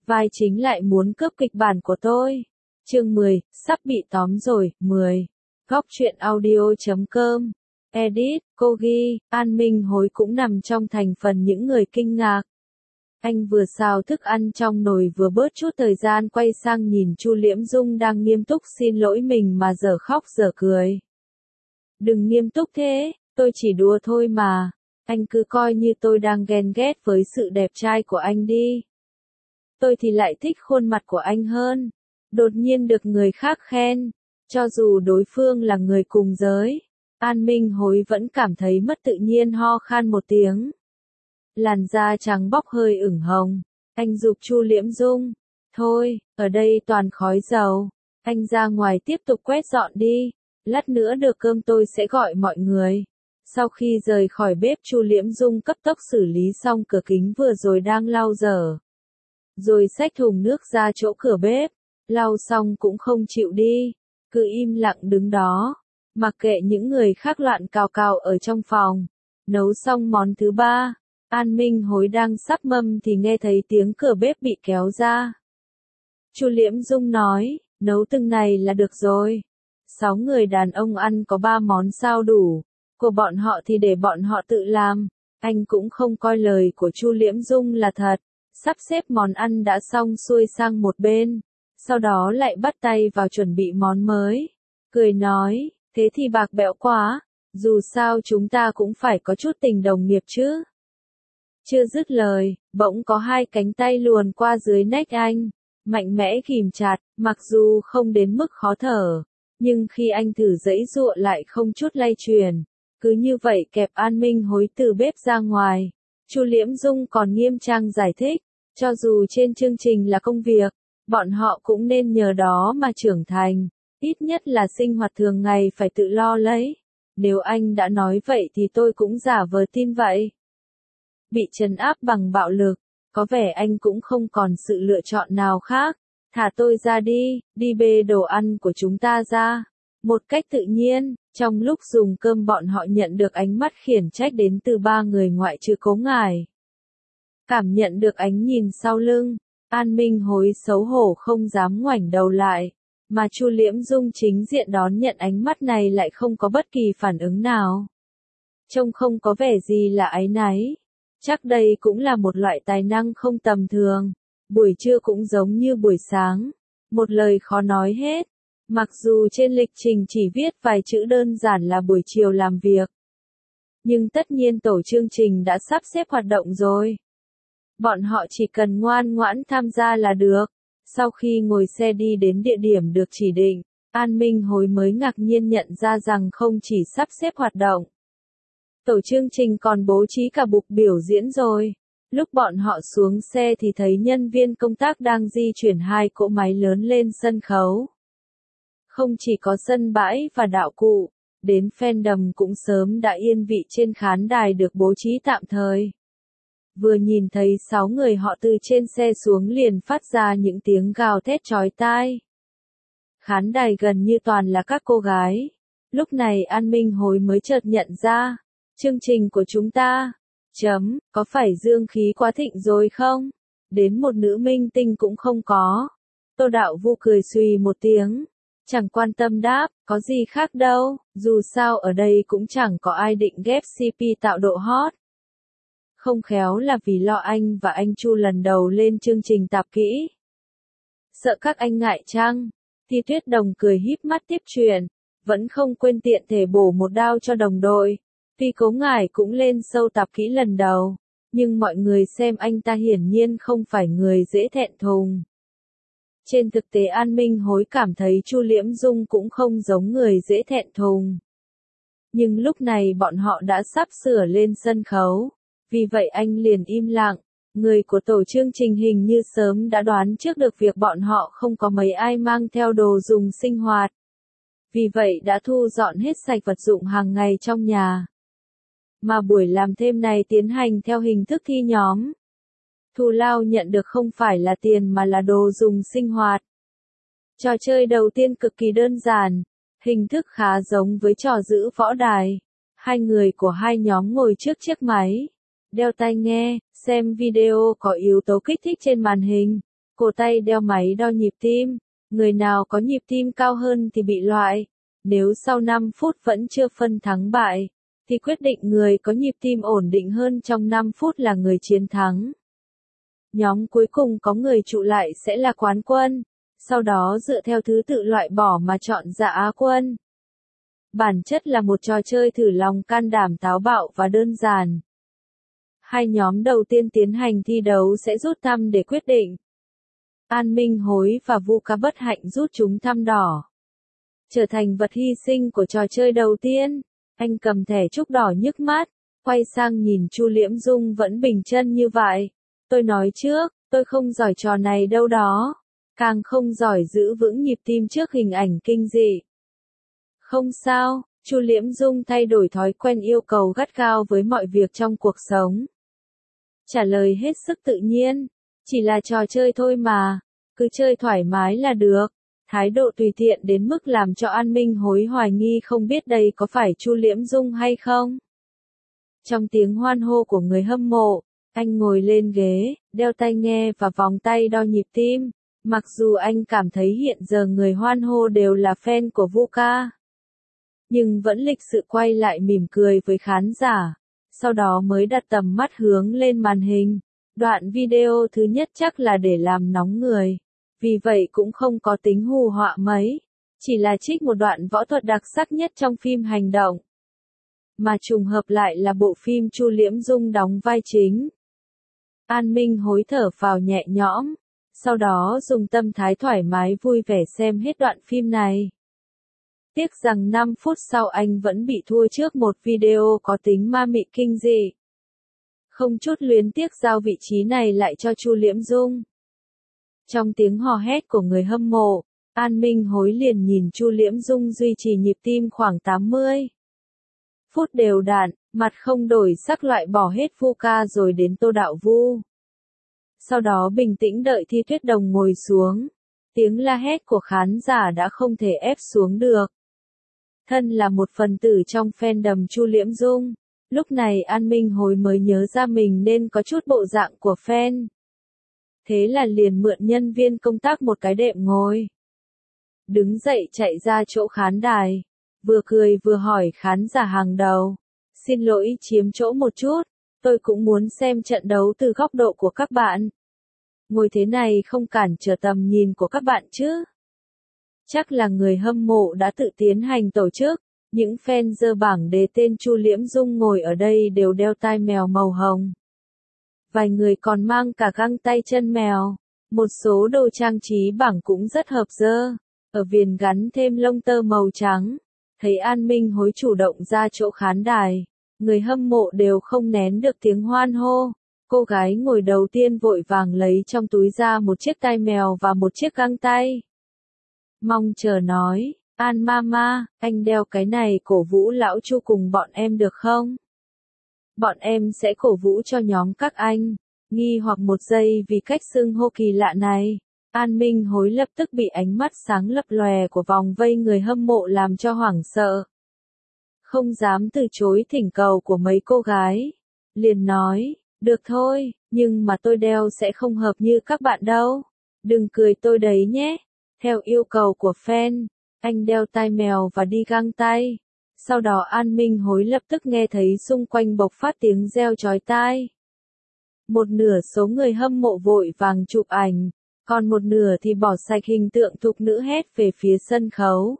vai chính lại muốn cướp kịch bản của tôi. Chương 10, sắp bị tóm rồi, 10. Góc truyện audio.com. Edit, cô ghi, An Minh Hối cũng nằm trong thành phần những người kinh ngạc. Anh vừa xào thức ăn trong nồi vừa bớt chút thời gian quay sang nhìn Chu Liễm Dung đang nghiêm túc xin lỗi mình mà dở khóc dở cười. Đừng nghiêm túc thế, tôi chỉ đùa thôi mà. Anh cứ coi như tôi đang ghen ghét với sự đẹp trai của anh đi. Tôi thì lại thích khuôn mặt của anh hơn. Đột nhiên được người khác khen, cho dù đối phương là người cùng giới. An Minh Hối vẫn cảm thấy mất tự nhiên ho khan một tiếng. Làn da trắng bóc hơi ửng hồng. Anh giục Chu Liễm Dung. Thôi, ở đây toàn khói dầu. Anh ra ngoài tiếp tục quét dọn đi. Lát nữa được cơm tôi sẽ gọi mọi người. Sau khi rời khỏi bếp, Chu Liễm Dung cấp tốc xử lý xong cửa kính vừa rồi đang lau dở. Rồi xách thùng nước ra chỗ cửa bếp. Lau xong cũng không chịu đi. Cứ im lặng đứng đó. Mặc kệ những người khác loạn cào cào ở trong phòng. Nấu xong món thứ ba. An Minh Hối đang sắp mâm thì nghe thấy tiếng cửa bếp bị kéo ra. Chu Liễm Dung nói, nấu từng này là được rồi. 6 người đàn ông ăn có 3 món sao đủ. Của bọn họ thì để bọn họ tự làm. Anh cũng không coi lời của Chu Liễm Dung là thật. Sắp xếp món ăn đã xong xuôi sang một bên. Sau đó lại bắt tay vào chuẩn bị món mới. Cười nói, thế thì bạc bẽo quá. Dù sao chúng ta cũng phải có chút tình đồng nghiệp chứ. Chưa dứt lời, bỗng có 2 cánh tay luồn qua dưới nách anh. Mạnh mẽ ghìm chặt, mặc dù không đến mức khó thở. Nhưng khi anh thử giãy giụa lại không chút lay chuyển. Cứ như vậy kẹp An Minh Hối từ bếp ra ngoài. Chu Liễm Dung còn nghiêm trang giải thích. Cho dù trên chương trình là công việc, bọn họ cũng nên nhờ đó mà trưởng thành. Ít nhất là sinh hoạt thường ngày phải tự lo lấy. Nếu anh đã nói vậy thì tôi cũng giả vờ tin vậy. Bị trấn áp bằng bạo lực, có vẻ anh cũng không còn sự lựa chọn nào khác. Thả tôi ra đi, đi bê đồ ăn của chúng ta ra. Một cách tự nhiên, trong lúc dùng cơm bọn họ nhận được ánh mắt khiển trách đến từ 3 người ngoại trừ Cố Ngải. Cảm nhận được ánh nhìn sau lưng, An Minh Hối xấu hổ không dám ngoảnh đầu lại. Mà Chu Liễm Dung chính diện đón nhận ánh mắt này lại không có bất kỳ phản ứng nào. Trông không có vẻ gì là áy náy. Chắc đây cũng là một loại tài năng không tầm thường. Buổi trưa cũng giống như buổi sáng. Một lời khó nói hết. Mặc dù trên lịch trình chỉ viết vài chữ đơn giản là buổi chiều làm việc. Nhưng tất nhiên tổ chương trình đã sắp xếp hoạt động rồi. Bọn họ chỉ cần ngoan ngoãn tham gia là được. Sau khi ngồi xe đi đến địa điểm được chỉ định, An Minh Hối mới ngạc nhiên nhận ra rằng không chỉ sắp xếp hoạt động. Tổ chương trình còn bố trí cả bục biểu diễn rồi. Lúc bọn họ xuống xe thì thấy nhân viên công tác đang di chuyển 2 cỗ máy lớn lên sân khấu. Không chỉ có sân bãi và đạo cụ, đến fandom cũng sớm đã yên vị trên khán đài được bố trí tạm thời. Vừa nhìn thấy 6 người họ từ trên xe xuống liền phát ra những tiếng gào thét chói tai. Khán đài gần như toàn là các cô gái. Lúc này An Minh Hối mới chợt nhận ra, chương trình của chúng ta, có phải dương khí quá thịnh rồi không? Đến một nữ minh tinh cũng không có. Tô Đạo Vu cười xùy một tiếng, chẳng quan tâm đáp, có gì khác đâu, dù sao ở đây cũng chẳng có ai định ghép CP tạo độ hot. Không khéo là vì lo anh và anh Chu lần đầu lên chương trình tạp kỹ. Sợ các anh ngại chăng? Thi Tuyết Đồng cười híp mắt tiếp chuyện, vẫn không quên tiện thể bổ một đao cho đồng đội. Tuy Cố Ngải cũng lên show tạp kỹ lần đầu, nhưng mọi người xem anh ta hiển nhiên không phải người dễ thẹn thùng. Trên thực tế An Minh Hối cảm thấy Chu Liễm Dung cũng không giống người dễ thẹn thùng. Nhưng lúc này bọn họ đã sắp sửa lên sân khấu. Vì vậy anh liền im lặng, người của tổ chương trình hình như sớm đã đoán trước được việc bọn họ không có mấy ai mang theo đồ dùng sinh hoạt. Vì vậy đã thu dọn hết sạch vật dụng hàng ngày trong nhà. Mà buổi làm thêm này tiến hành theo hình thức thi nhóm. Thù lao nhận được không phải là tiền mà là đồ dùng sinh hoạt. Trò chơi đầu tiên cực kỳ đơn giản, hình thức khá giống với trò giữ võ đài. 2 người của 2 nhóm ngồi trước chiếc máy. Đeo tai nghe, xem video có yếu tố kích thích trên màn hình. Cổ tay đeo máy đo nhịp tim, người nào có nhịp tim cao hơn thì bị loại. Nếu sau 5 phút vẫn chưa phân thắng bại, thì quyết định người có nhịp tim ổn định hơn trong 5 phút là người chiến thắng. Nhóm cuối cùng có người trụ lại sẽ là quán quân, sau đó dựa theo thứ tự loại bỏ mà chọn ra Á quân. Bản chất là một trò chơi thử lòng can đảm táo bạo và đơn giản. Hai nhóm đầu tiên tiến hành thi đấu sẽ rút thăm để quyết định. An Minh Hối và Vu Ca bất hạnh rút trúng thăm đỏ, trở thành vật hy sinh của trò chơi đầu tiên. Anh cầm thẻ trúc đỏ nhức mắt, quay sang nhìn Chu Liễm Dung vẫn bình chân như vậy. Tôi nói trước, tôi không giỏi trò này đâu đó. Càng không giỏi giữ vững nhịp tim trước hình ảnh kinh dị. Không sao, Chu Liễm Dung thay đổi thói quen yêu cầu gắt gao với mọi việc trong cuộc sống. Trả lời hết sức tự nhiên, chỉ là trò chơi thôi mà, cứ chơi thoải mái là được. Thái độ tùy tiện đến mức làm cho An Minh Hối hoài nghi không biết đây có phải Chu Liễm Dung hay không. Trong tiếng hoan hô của người hâm mộ, anh ngồi lên ghế, đeo tai nghe và vòng tay đo nhịp tim. Mặc dù anh cảm thấy hiện giờ người hoan hô đều là fan của Vu Ca, nhưng vẫn lịch sự quay lại mỉm cười với khán giả, sau đó mới đặt tầm mắt hướng lên màn hình. Đoạn video thứ nhất chắc là để làm nóng người, vì vậy cũng không có tính hù họa mấy, chỉ là trích một đoạn võ thuật đặc sắc nhất trong phim hành động. Mà trùng hợp lại là bộ phim Chu Liễm Dung đóng vai chính. An Minh Hối thở phào nhẹ nhõm, sau đó dùng tâm thái thoải mái vui vẻ xem hết đoạn phim này. Tiếc rằng 5 phút sau anh vẫn bị thua trước một video có tính ma mị kinh dị. Không chút luyến tiếc giao vị trí này lại cho Chu Liễm Dung. Trong tiếng hò hét của người hâm mộ, An Minh Hối liền nhìn Chu Liễm Dung duy trì nhịp tim khoảng 80 phút đều đặn, mặt không đổi sắc loại bỏ hết Vu Ca rồi đến Tô Đạo Vu. Sau đó bình tĩnh đợi Thi Tuyết Đồng ngồi xuống. Tiếng la hét của khán giả đã không thể ép xuống được. Thân là một phần tử trong fandom Chu Liễm Dung, lúc này An Minh Hối mới nhớ ra mình nên có chút bộ dạng của fan. Thế là liền mượn nhân viên công tác một cái đệm ngồi. Đứng dậy chạy ra chỗ khán đài, vừa cười vừa hỏi khán giả hàng đầu. Xin lỗi chiếm chỗ một chút, tôi cũng muốn xem trận đấu từ góc độ của các bạn. Ngồi thế này không cản trở tầm nhìn của các bạn chứ? Chắc là người hâm mộ đã tự tiến hành tổ chức. Những fan dơ bảng đề tên Chu Liễm Dung ngồi ở đây đều đeo tai mèo màu hồng. Vài người còn mang cả găng tay chân mèo. Một số đồ trang trí bảng cũng rất hợp dơ. Ở viền gắn thêm lông tơ màu trắng. Thấy An Minh Hối chủ động ra chỗ khán đài, người hâm mộ đều không nén được tiếng hoan hô. Cô gái ngồi đầu tiên vội vàng lấy trong túi ra một chiếc tai mèo và một chiếc găng tay. Mong chờ nói, An Mama, anh đeo cái này cổ vũ lão Chu cùng bọn em được không? Bọn em sẽ cổ vũ cho nhóm các anh. Nghi hoặc một giây vì cách xưng hô kỳ lạ này, An Minh Hối lập tức bị ánh mắt sáng lập lòe của vòng vây người hâm mộ làm cho hoảng sợ. Không dám từ chối thỉnh cầu của mấy cô gái. Liền nói, được thôi, nhưng mà tôi đeo sẽ không hợp như các bạn đâu. Đừng cười tôi đấy nhé. Theo yêu cầu của fan, anh đeo tai mèo và đi găng tay. Sau đó An Minh Hối lập tức nghe thấy xung quanh bộc phát tiếng reo chói tai. Một nửa số người hâm mộ vội vàng chụp ảnh, còn một nửa thì bỏ sạch hình tượng thục nữ hét về phía sân khấu.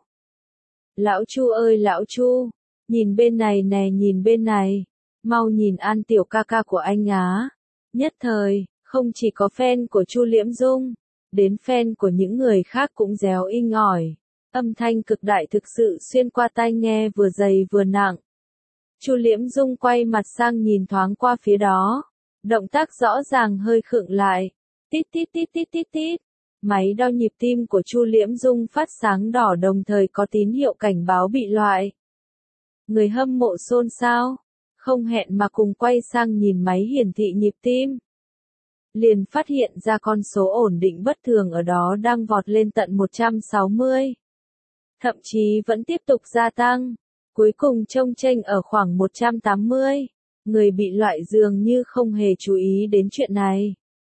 Lão Chu ơi lão Chu, nhìn bên này nè nhìn bên này, mau nhìn An tiểu ca ca của anh á. Nhất thời, không chỉ có fan của Chu Liễm Dung, đến fan của những người khác cũng réo inh ỏi. Âm thanh cực đại thực sự xuyên qua tai nghe vừa dày vừa nặng. Chu Liễm Dung quay mặt sang nhìn thoáng qua phía đó. Động tác rõ ràng hơi khựng lại. Tít tít tít tít tít tít. Máy đo nhịp tim của Chu Liễm Dung phát sáng đỏ đồng thời có tín hiệu cảnh báo bị loại. Người hâm mộ xôn xao, không hẹn mà cùng quay sang nhìn máy hiển thị nhịp tim. Liền phát hiện ra con số ổn định bất thường ở đó đang vọt lên tận 160. Thậm chí vẫn tiếp tục gia tăng, cuối cùng chông chênh ở khoảng 180. Người bị loại dường như không hề chú ý đến chuyện này.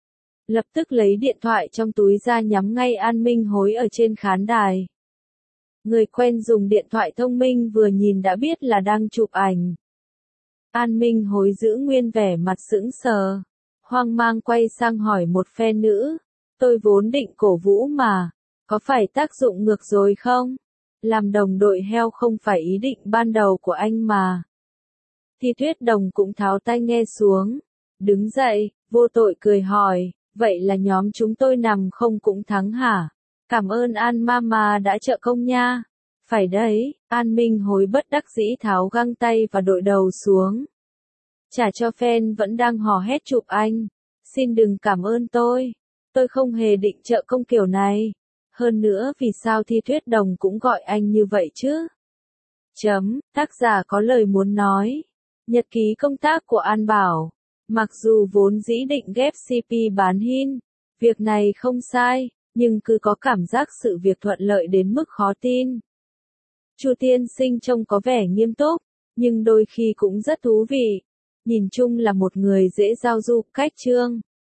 Lập tức lấy điện thoại trong túi ra nhắm ngay An Minh Hối ở trên khán đài. Người quen dùng điện thoại thông minh vừa nhìn đã biết là đang chụp ảnh. An Minh Hối giữ nguyên vẻ mặt sững sờ, hoang mang quay sang hỏi một fan nữ. Tôi vốn định cổ vũ mà, có phải tác dụng ngược rồi không? Làm đồng đội heo không phải ý định ban đầu của anh mà. Thi Tuyết Đồng cũng tháo tai nghe xuống, đứng dậy, vô tội cười hỏi, vậy là nhóm chúng tôi nằm không cũng thắng hả? Cảm ơn An Mama đã trợ công nha. Phải đấy, An Minh Hối bất đắc dĩ tháo găng tay và đội đầu xuống. Trả cho fan vẫn đang hò hét chụp anh. Xin đừng cảm ơn tôi không hề định trợ công kiểu này. Hơn nữa vì sao Thi Tuyết Đồng cũng gọi anh như vậy chứ? Tác giả có lời muốn nói. Nhật ký công tác của An Bảo. Mặc dù vốn dĩ định ghép CP bán hin, việc này không sai, nhưng cứ có cảm giác sự việc thuận lợi đến mức khó tin. Chu tiên sinh trông có vẻ nghiêm túc, nhưng đôi khi cũng rất thú vị. Nhìn chung là một người dễ giao du, cách chương.